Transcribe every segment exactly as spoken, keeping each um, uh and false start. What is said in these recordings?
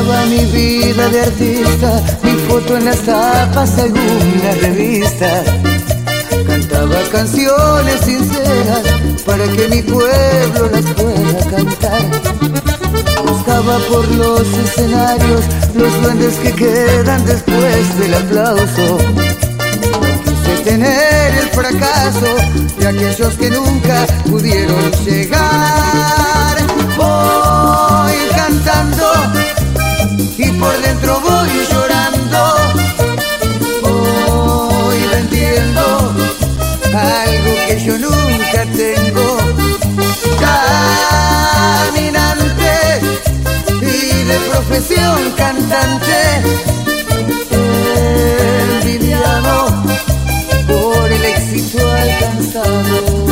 Llevaba mi vida de artista, mi foto en las tapas de alguna revista. Cantaba canciones sinceras para que mi pueblo las pueda cantar. Buscaba por los escenarios los duendes que quedan después del aplauso. Quise tener el fracaso de aquellos que nunca pudieron llegar. Voy cantando y por dentro voy llorando. Voy vendiendo algo que yo nunca tengo. Caminante y de profesión cantante, envidiado por el éxito alcanzado.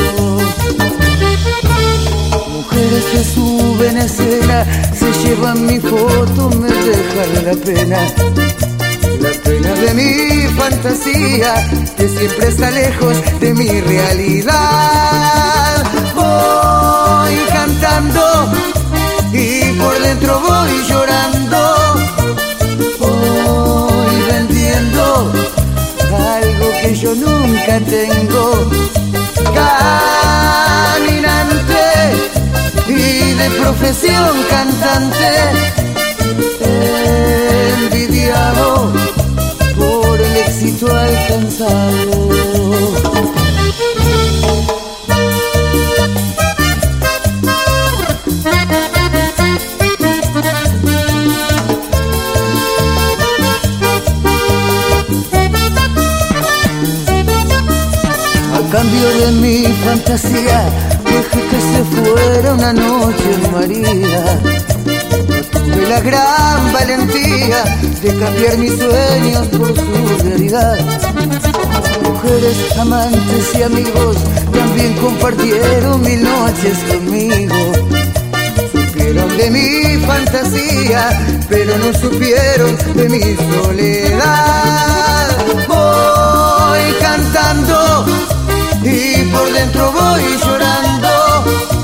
Mujeres que suben a escena, se llevan mi foto, me dejan la pena. La pena de mi fantasía, que siempre está lejos de mi realidad. Voy cantando y por dentro voy llorando. Voy vendiendo algo que yo nunca tengo. Caminante y de profesión cantante, envidiado por el éxito alcanzado. A cambio de mi fantasía, dejé que se fuera una noche en María. Tuve la gran valentía de cambiar mis sueños por su realidad. Mujeres, amantes y amigos también compartieron mil noches conmigo. Supieron de mi fantasía, pero no supieron de mi soledad. Voy cantando y por dentro voy llorando.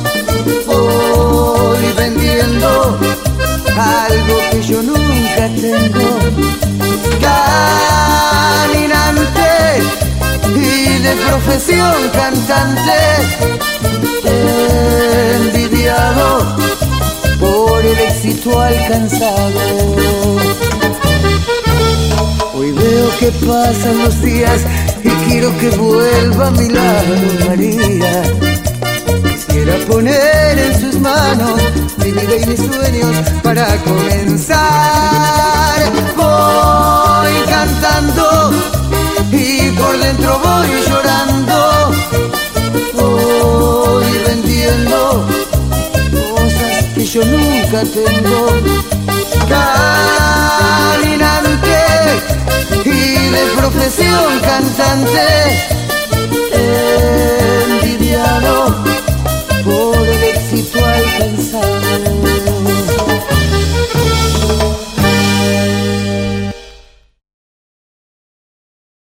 Voy vendiendo algo que yo nunca tengo. Caminante y de profesión cantante, envidiado por el éxito alcanzado. Hoy veo que pasan los días y quiero que vuelva a mi lado María. Quisiera poner en sus manos mi vida y mis sueños para comenzar. Voy cantando y por dentro voy llorando. Voy vendiendo cosas que yo nunca tengo. Caminante y de profesión cantante,